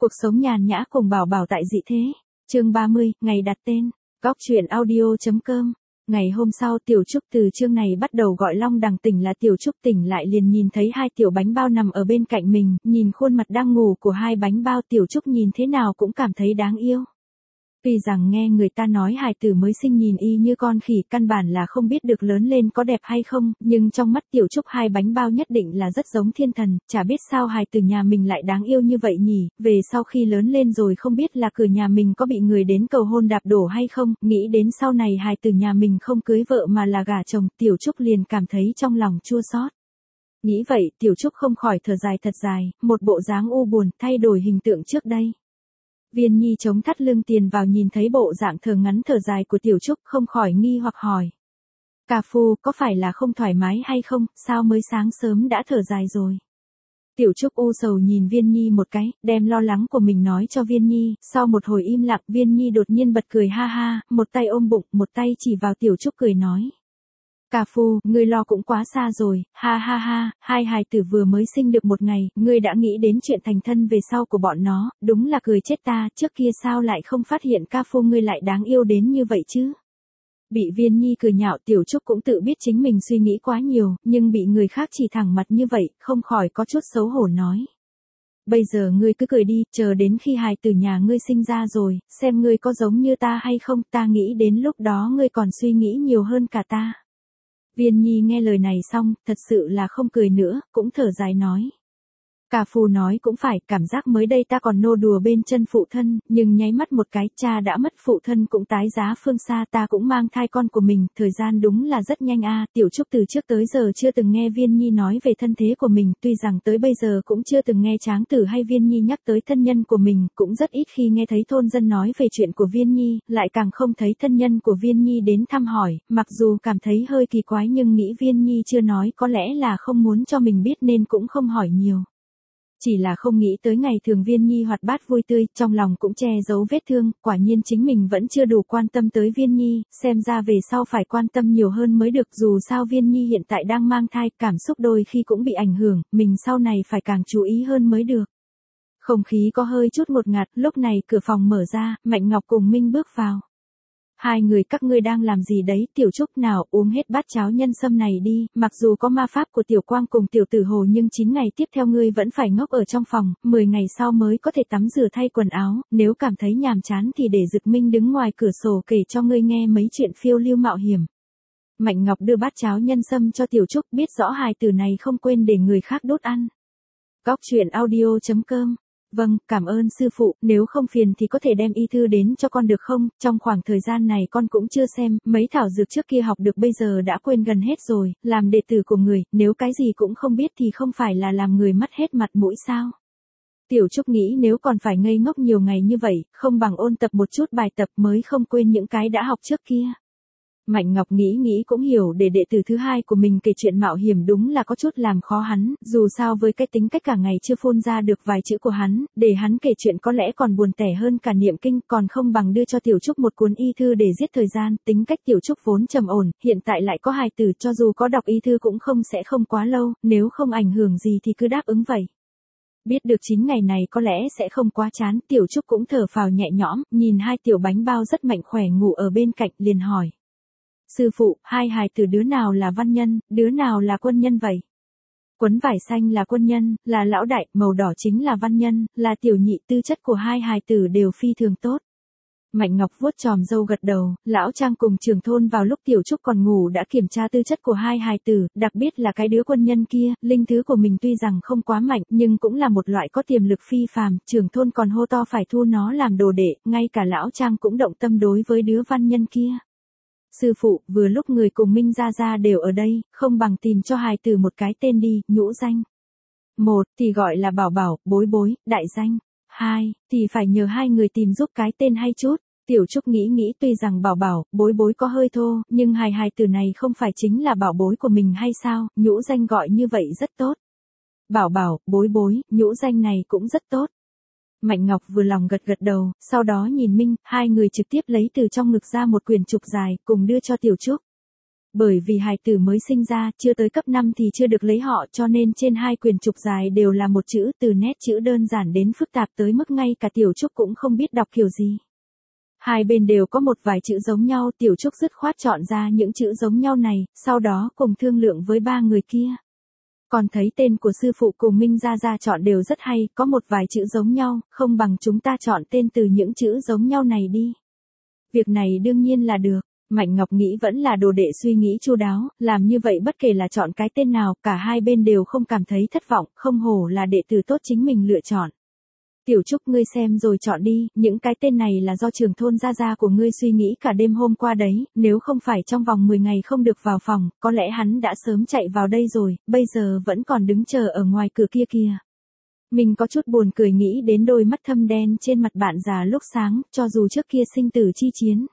Cuộc sống nhàn nhã cùng Bảo Bảo tại dị thế. Chương 30, ngày đặt tên. Góc truyện audio.com. Ngày hôm sau Tiểu Trúc từ chương này bắt đầu gọi Long Đằng tỉnh là Tiểu Trúc tỉnh lại liền nhìn thấy hai tiểu bánh bao nằm ở bên cạnh mình, nhìn khuôn mặt đang ngủ của hai bánh bao Tiểu Trúc nhìn thế nào cũng cảm thấy đáng yêu. Tuy rằng nghe người ta nói hài tử mới sinh nhìn y như con khỉ căn bản là không biết được lớn lên có đẹp hay không, nhưng trong mắt Tiểu Trúc hai bánh bao nhất định là rất giống thiên thần, chả biết sao hài tử nhà mình lại đáng yêu như vậy nhỉ, về sau khi lớn lên rồi không biết là cửa nhà mình có bị người đến cầu hôn đạp đổ hay không, nghĩ đến sau này hài tử nhà mình không cưới vợ mà là gả chồng, Tiểu Trúc liền cảm thấy trong lòng chua xót. Nghĩ vậy Tiểu Trúc không khỏi thở dài thật dài, một bộ dáng u buồn thay đổi hình tượng trước đây. Viên Nhi chống thắt lưng tiền vào nhìn thấy bộ dạng thở ngắn thở dài của Tiểu Trúc không khỏi nghi hoặc hỏi. Cà phu có phải là không thoải mái hay không, sao mới sáng sớm đã thở dài rồi. Tiểu Trúc u sầu nhìn Viên Nhi một cái, đem lo lắng của mình nói cho Viên Nhi, sau một hồi im lặng Viên Nhi đột nhiên bật cười ha ha, một tay ôm bụng, một tay chỉ vào Tiểu Trúc cười nói. Cà phu, ngươi lo cũng quá xa rồi, ha ha ha, hai hài tử vừa mới sinh được một ngày, ngươi đã nghĩ đến chuyện thành thân về sau của bọn nó, đúng là cười chết ta, trước kia sao lại không phát hiện ca phu ngươi lại đáng yêu đến như vậy chứ. Bị Viên Nhi cười nhạo Tiểu Trúc cũng tự biết chính mình suy nghĩ quá nhiều, nhưng bị người khác chỉ thẳng mặt như vậy, không khỏi có chút xấu hổ nói. Bây giờ ngươi cứ cười đi, chờ đến khi hài tử nhà ngươi sinh ra rồi, xem ngươi có giống như ta hay không, ta nghĩ đến lúc đó ngươi còn suy nghĩ nhiều hơn cả ta. Viên Nhi nghe lời này xong, thật sự là không cười nữa, cũng thở dài nói. Cà phù nói cũng phải, cảm giác mới đây ta còn nô đùa bên chân phụ thân, nhưng nháy mắt một cái, cha đã mất phụ thân cũng tái giá phương xa ta cũng mang thai con của mình, thời gian đúng là rất nhanh a. Tiểu Trúc từ trước tới giờ chưa từng nghe Viên Nhi nói về thân thế của mình, tuy rằng tới bây giờ cũng chưa từng nghe Tráng Tử hay Viên Nhi nhắc tới thân nhân của mình, cũng rất ít khi nghe thấy thôn dân nói về chuyện của Viên Nhi, lại càng không thấy thân nhân của Viên Nhi đến thăm hỏi, mặc dù cảm thấy hơi kỳ quái nhưng nghĩ Viên Nhi chưa nói có lẽ là không muốn cho mình biết nên cũng không hỏi nhiều. Chỉ là không nghĩ tới ngày thường Viên Nhi hoạt bát vui tươi, trong lòng cũng che giấu vết thương, quả nhiên chính mình vẫn chưa đủ quan tâm tới Viên Nhi, xem ra về sau phải quan tâm nhiều hơn mới được, dù sao Viên Nhi hiện tại đang mang thai, cảm xúc đôi khi cũng bị ảnh hưởng, mình sau này phải càng chú ý hơn mới được. Không khí có hơi chút ngột ngạt, lúc này cửa phòng mở ra, Mạnh Ngọc cùng Minh bước vào. Hai người các ngươi đang làm gì đấy, Tiểu Trúc nào uống hết bát cháo nhân sâm này đi, mặc dù có ma pháp của Tiểu Quang cùng Tiểu Tử Hồ nhưng 9 ngày tiếp theo ngươi vẫn phải ngốc ở trong phòng, 10 ngày sau mới có thể tắm rửa thay quần áo, nếu cảm thấy nhàm chán thì để Dực Minh đứng ngoài cửa sổ kể cho ngươi nghe mấy chuyện phiêu lưu mạo hiểm. Mạnh Ngọc đưa bát cháo nhân sâm cho Tiểu Trúc biết rõ hài tử này không quên để người khác đốt ăn. Góc truyện audio.com. Vâng, cảm ơn sư phụ, nếu không phiền thì có thể đem y thư đến cho con được không, trong khoảng thời gian này con cũng chưa xem, mấy thảo dược trước kia học được bây giờ đã quên gần hết rồi, làm đệ tử của người, nếu cái gì cũng không biết thì không phải là làm người mất hết mặt mũi sao. Tiểu Trúc nghĩ nếu còn phải ngây ngốc nhiều ngày như vậy, không bằng ôn tập một chút bài tập mới không quên những cái đã học trước kia. Mạnh Ngọc nghĩ cũng hiểu để đệ tử thứ hai của mình kể chuyện mạo hiểm đúng là có chút làm khó hắn, dù sao với cái tính cách cả ngày chưa phun ra được vài chữ của hắn, để hắn kể chuyện có lẽ còn buồn tẻ hơn cả niệm kinh, còn không bằng đưa cho Tiểu Trúc một cuốn y thư để giết thời gian, tính cách Tiểu Trúc vốn trầm ổn, hiện tại lại có hài tử cho dù có đọc y thư cũng sẽ không quá lâu, nếu không ảnh hưởng gì thì cứ đáp ứng vậy. Biết được 9 ngày này có lẽ sẽ không quá chán, Tiểu Trúc cũng thở phào nhẹ nhõm, nhìn hai tiểu bánh bao rất mạnh khỏe ngủ ở bên cạnh liền hỏi. Sư phụ, hai hài tử đứa nào là văn nhân, đứa nào là quân nhân vậy? Quấn vải xanh là quân nhân, là lão đại, màu đỏ chính là văn nhân, là tiểu nhị, tư chất của hai hài tử đều phi thường tốt. Mạnh Ngọc vuốt chòm râu gật đầu, lão Trang cùng trưởng thôn vào lúc Tiểu Trúc còn ngủ đã kiểm tra tư chất của hai hài tử, đặc biệt là cái đứa quân nhân kia, linh thứ của mình tuy rằng không quá mạnh nhưng cũng là một loại có tiềm lực phi phàm, trưởng thôn còn hô to phải thu nó làm đồ đệ, ngay cả lão Trang cũng động tâm đối với đứa văn nhân kia. Sư phụ, vừa lúc người cùng Minh Gia đều ở đây, không bằng tìm cho hài tử một cái tên đi, nhũ danh. Một, thì gọi là Bảo Bảo, Bối Bối, đại danh. Hai, thì phải nhờ hai người tìm giúp cái tên hay chút. Tiểu Trúc nghĩ tuy rằng Bảo Bảo, Bối Bối có hơi thô, nhưng hài tử này không phải chính là bảo bối của mình hay sao, nhũ danh gọi như vậy rất tốt. Bảo Bảo, Bối Bối, nhũ danh này cũng rất tốt. Mạnh Ngọc vừa lòng gật đầu, sau đó nhìn Minh, hai người trực tiếp lấy từ trong ngực ra một quyển trục dài, cùng đưa cho Tiểu Trúc. Bởi vì hài tử mới sinh ra, chưa tới cấp 5 thì chưa được lấy họ cho nên trên hai quyển trục dài đều là một chữ, từ nét chữ đơn giản đến phức tạp tới mức ngay cả Tiểu Trúc cũng không biết đọc kiểu gì. Hai bên đều có một vài chữ giống nhau, Tiểu Trúc dứt khoát chọn ra những chữ giống nhau này, sau đó cùng thương lượng với ba người kia. Còn thấy tên của sư phụ cùng Minh Gia Gia chọn đều rất hay, có một vài chữ giống nhau, không bằng chúng ta chọn tên từ những chữ giống nhau này đi. Việc này đương nhiên là được. Mạnh Ngọc nghĩ vẫn là đồ đệ suy nghĩ chu đáo, làm như vậy bất kể là chọn cái tên nào, cả hai bên đều không cảm thấy thất vọng, không hổ là đệ tử tốt chính mình lựa chọn. Tiểu Trúc ngươi xem rồi chọn đi, những cái tên này là do trưởng thôn Gia Gia của ngươi suy nghĩ cả đêm hôm qua đấy, nếu không phải trong vòng 10 ngày không được vào phòng, có lẽ hắn đã sớm chạy vào đây rồi, bây giờ vẫn còn đứng chờ ở ngoài cửa kia kìa. Mình có chút buồn cười nghĩ đến đôi mắt thâm đen trên mặt bạn già lúc sáng, cho dù trước kia sinh tử chi chiến.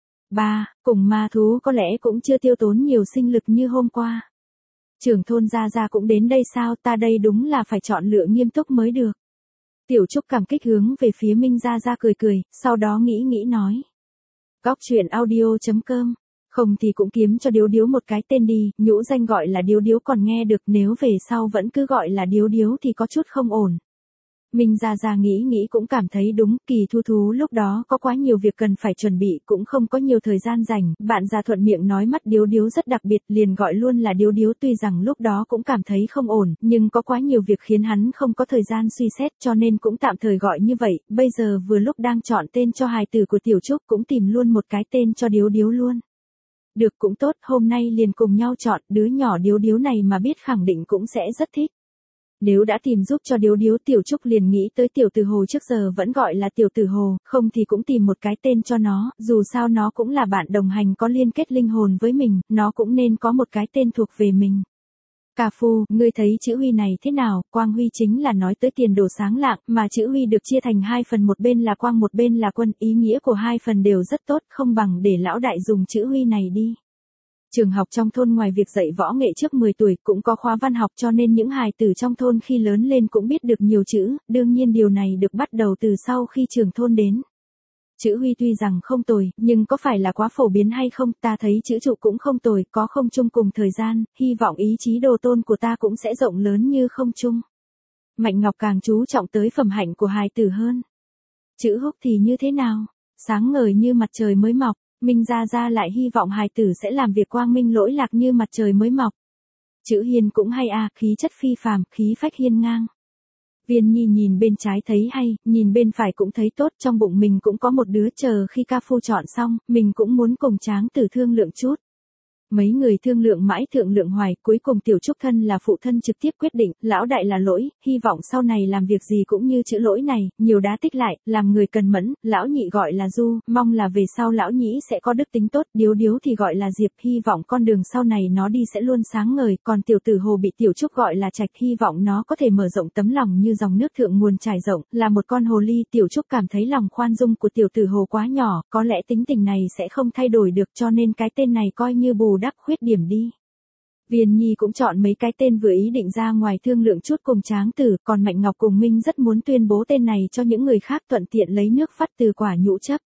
Cùng ma thú có lẽ cũng chưa tiêu tốn nhiều sinh lực như hôm qua. Trưởng thôn Gia Gia cũng đến đây sao, ta đây đúng là phải chọn lựa nghiêm túc mới được. Tiểu Trúc cảm kích hướng về phía Minh Gia Gia cười cười, sau đó nghĩ nói. Góc truyện audio.com, không thì cũng kiếm cho Điếu Điếu một cái tên đi, nhũ danh gọi là Điếu Điếu còn nghe được, nếu về sau vẫn cứ gọi là Điếu Điếu thì có chút không ổn. Minh Gia Gia nghĩ cũng cảm thấy đúng, Kỳ Thu Thú lúc đó có quá nhiều việc cần phải chuẩn bị, cũng không có nhiều thời gian rảnh, bạn già thuận miệng nói mắt Điếu Điếu rất đặc biệt, liền gọi luôn là Điếu Điếu, tuy rằng lúc đó cũng cảm thấy không ổn, nhưng có quá nhiều việc khiến hắn không có thời gian suy xét cho nên cũng tạm thời gọi như vậy, bây giờ vừa lúc đang chọn tên cho hài tử của Tiểu Trúc cũng tìm luôn một cái tên cho Điếu Điếu luôn. Được cũng tốt, hôm nay liền cùng nhau chọn, đứa nhỏ Điếu Điếu này mà biết khẳng định cũng sẽ rất thích. Nếu đã tìm giúp cho Điếu Điếu, Tiểu Trúc liền nghĩ tới Tiểu Tử Hồ trước giờ vẫn gọi là Tiểu Tử Hồ, không thì cũng tìm một cái tên cho nó, dù sao nó cũng là bạn đồng hành có liên kết linh hồn với mình, nó cũng nên có một cái tên thuộc về mình. Cà Phu, ngươi thấy chữ Huy này thế nào? Quang Huy chính là nói tới tiền đồ sáng lạng, mà chữ Huy được chia thành hai phần, một bên là quang một bên là quân, ý nghĩa của hai phần đều rất tốt, không bằng để lão đại dùng chữ Huy này đi. Trường học trong thôn ngoài việc dạy võ nghệ trước 10 tuổi cũng có khóa văn học cho nên những hài tử trong thôn khi lớn lên cũng biết được nhiều chữ, đương nhiên điều này được bắt đầu từ sau khi trưởng thôn đến. Chữ Huy tuy rằng không tồi, nhưng có phải là quá phổ biến hay không, ta thấy chữ trụ cũng không tồi, có không chung cùng thời gian, hy vọng ý chí đồ tôn của ta cũng sẽ rộng lớn như không chung. Mạnh Ngọc càng chú trọng tới phẩm hạnh của hài tử hơn. Chữ Húc thì như thế nào? Sáng ngời như mặt trời mới mọc. Minh Gia Gia lại hy vọng hài tử sẽ làm việc quang minh lỗi lạc như mặt trời mới mọc. Chữ Hiền cũng hay à, khí chất phi phàm, khí phách hiên ngang. Viên Nhi nhìn bên trái thấy hay, nhìn bên phải cũng thấy tốt, trong bụng mình cũng có một đứa, chờ khi ca phu chọn xong, mình cũng muốn cùng Tráng Tử thương lượng chút. Mấy người thương lượng mãi thượng lượng hoài, cuối cùng Tiểu Trúc thân là phụ thân trực tiếp quyết định, lão đại là lỗi, hy vọng sau này làm việc gì cũng như chữ lỗi này, nhiều đá tích lại, làm người cần mẫn, lão nhị gọi là Du, mong là về sau lão nhĩ sẽ có đức tính tốt, Điếu Điếu thì gọi là Diệp, hy vọng con đường sau này nó đi sẽ luôn sáng ngời, còn Tiểu Tử Hồ bị Tiểu Trúc gọi là Trạch, hy vọng nó có thể mở rộng tấm lòng như dòng nước thượng nguồn trải rộng, là một con hồ ly. Tiểu Trúc cảm thấy lòng khoan dung của Tiểu Tử Hồ quá nhỏ, có lẽ tính tình này sẽ không thay đổi được cho nên cái tên này coi như bù đắp khuyết điểm đi. Viên Nhi cũng chọn mấy cái tên vừa ý định ra ngoài thương lượng chút cùng Tráng Tử, còn Mạnh Ngọc cùng Minh rất muốn tuyên bố tên này cho những người khác thuận tiện lấy nước phát từ quả nhũ chấp.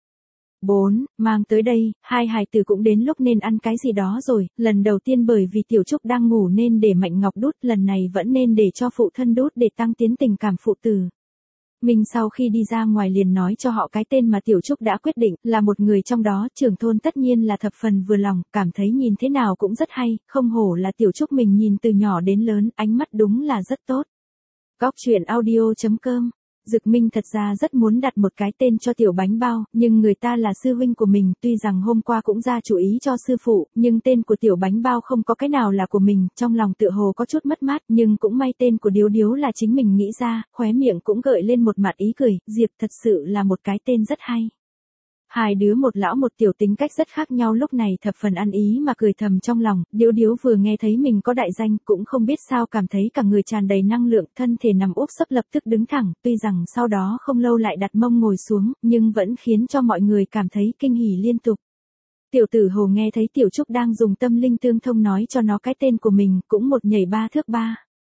4. Mang tới đây, hai hài tử cũng đến lúc nên ăn cái gì đó rồi, lần đầu tiên bởi vì Tiểu Trúc đang ngủ nên để Mạnh Ngọc đút, lần này vẫn nên để cho phụ thân đút để tăng tiến tình cảm phụ tử. Mình sau khi đi ra ngoài liền nói cho họ cái tên mà Tiểu Trúc đã quyết định, là một người trong đó, trưởng thôn tất nhiên là thập phần vừa lòng, cảm thấy nhìn thế nào cũng rất hay, không hổ là Tiểu Trúc mình nhìn từ nhỏ đến lớn, ánh mắt đúng là rất tốt. Góc truyện audio.com, Dực Minh thật ra rất muốn đặt một cái tên cho Tiểu Bánh Bao, nhưng người ta là sư huynh của mình, tuy rằng hôm qua cũng ra chủ ý cho sư phụ, nhưng tên của Tiểu Bánh Bao không có cái nào là của mình, trong lòng tựa hồ có chút mất mát, nhưng cũng may tên của Điếu Điếu là chính mình nghĩ ra, khóe miệng cũng gợi lên một mặt ý cười, Diệp thật sự là một cái tên rất hay. Hai đứa một lão một tiểu tính cách rất khác nhau lúc này thập phần ăn ý mà cười thầm trong lòng, Điếu Điếu vừa nghe thấy mình có đại danh cũng không biết sao cảm thấy cả người tràn đầy năng lượng, thân thể nằm úp sấp lập tức đứng thẳng, tuy rằng sau đó không lâu lại đặt mông ngồi xuống, nhưng vẫn khiến cho mọi người cảm thấy kinh hỉ liên tục. Tiểu Tử Hồ nghe thấy Tiểu Trúc đang dùng tâm linh tương thông nói cho nó cái tên của mình, cũng một nhảy ba thước ba.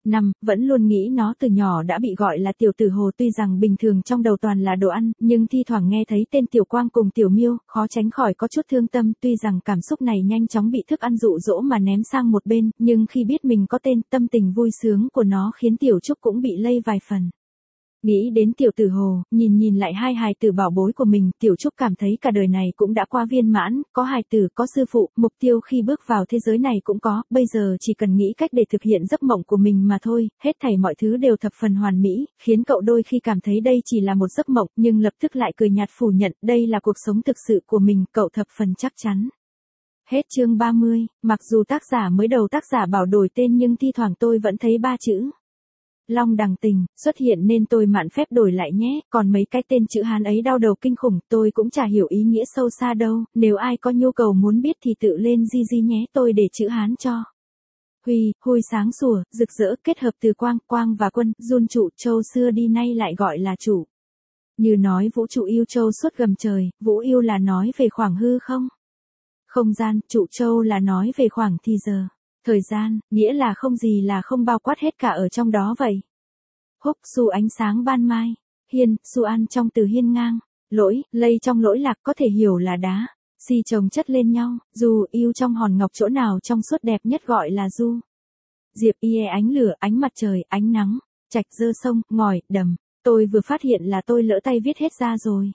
5. Vẫn luôn nghĩ nó từ nhỏ đã bị gọi là tiểu tử hồ, tuy rằng bình thường trong đầu toàn là đồ ăn, nhưng thi thoảng nghe thấy tên Tiểu Quang cùng Tiểu Miêu, khó tránh khỏi có chút thương tâm, tuy rằng cảm xúc này nhanh chóng bị thức ăn dụ dỗ mà ném sang một bên, nhưng khi biết mình có tên, tâm tình vui sướng của nó khiến Tiểu Trúc cũng bị lây vài phần. Nghĩ đến tiểu tử hồ, nhìn lại hai hài tử bảo bối của mình, Tiểu Trúc cảm thấy cả đời này cũng đã qua viên mãn, có hài tử, có sư phụ, mục tiêu khi bước vào thế giới này cũng có, bây giờ chỉ cần nghĩ cách để thực hiện giấc mộng của mình mà thôi, hết thảy mọi thứ đều thập phần hoàn mỹ, khiến cậu đôi khi cảm thấy đây chỉ là một giấc mộng, nhưng lập tức lại cười nhạt phủ nhận, đây là cuộc sống thực sự của mình, cậu thập phần chắc chắn. Hết chương 30, mặc dù tác giả mới đầu tác giả bảo đổi tên nhưng thi thoảng tôi vẫn thấy ba chữ Long Đằng Tình xuất hiện nên tôi mạn phép đổi lại nhé, còn mấy cái tên chữ Hán ấy đau đầu kinh khủng, tôi cũng chả hiểu ý nghĩa sâu xa đâu, nếu ai có nhu cầu muốn biết thì tự lên GG nhé, tôi để chữ Hán cho. Huy, hui sáng sủa, rực rỡ, kết hợp từ quang, quang và quân, Jun trụ, châu xưa đi nay lại gọi là chủ. Như nói vũ trụ yêu châu suốt gầm trời, vũ yêu là nói về khoảng hư không? Không gian, trụ châu là nói về khoảng thì giờ. Thời gian, nghĩa là không gì là không bao quát hết cả ở trong đó vậy. Húc su ánh sáng ban mai. Hiên, su an trong từ hiên ngang. Lỗi, lây trong lỗi lạc có thể hiểu là đá. Si chồng chất lên nhau, dù yêu trong hòn ngọc chỗ nào trong suốt đẹp nhất gọi là du. Diệp ie ánh lửa, ánh mặt trời, ánh nắng. Trạch dơ sông, ngòi, đầm. Tôi vừa phát hiện là tôi lỡ tay viết hết ra rồi.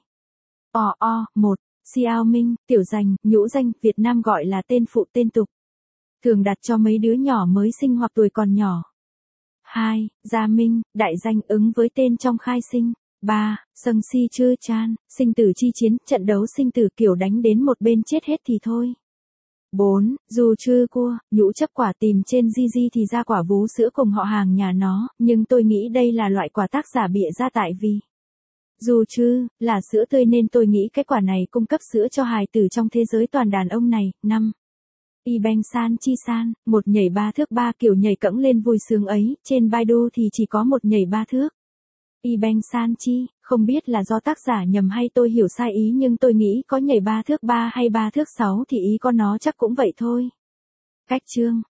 Một. Xiao Minh, tiểu danh, nhũ danh, Việt Nam gọi là tên phụ tên tục. Thường đặt cho mấy đứa nhỏ mới sinh hoặc tuổi còn nhỏ. 2. Gia Minh, đại danh ứng với tên trong khai sinh. 3. Sâng si chư chan, sinh tử chi chiến, trận đấu sinh tử kiểu đánh đến một bên chết hết thì thôi. 4. Dù chư cua, nhũ chấp quả tìm trên GG thì ra quả vú sữa cùng họ hàng nhà nó, nhưng tôi nghĩ đây là loại quả tác giả bịa ra tại vì dù chư là sữa tươi nên tôi nghĩ cái quả này cung cấp sữa cho hài tử trong thế giới toàn đàn ông này. 5. Y Beng San Chi San, một nhảy 3 thước 3 kiểu nhảy cẫng lên vui sướng ấy, trên Baidu thì chỉ có một nhảy 3 thước. Y Beng San Chi, không biết là do tác giả nhầm hay tôi hiểu sai ý nhưng tôi nghĩ có nhảy 3 thước 3 hay 3 thước 6 thì ý có nó chắc cũng vậy thôi. Cách chương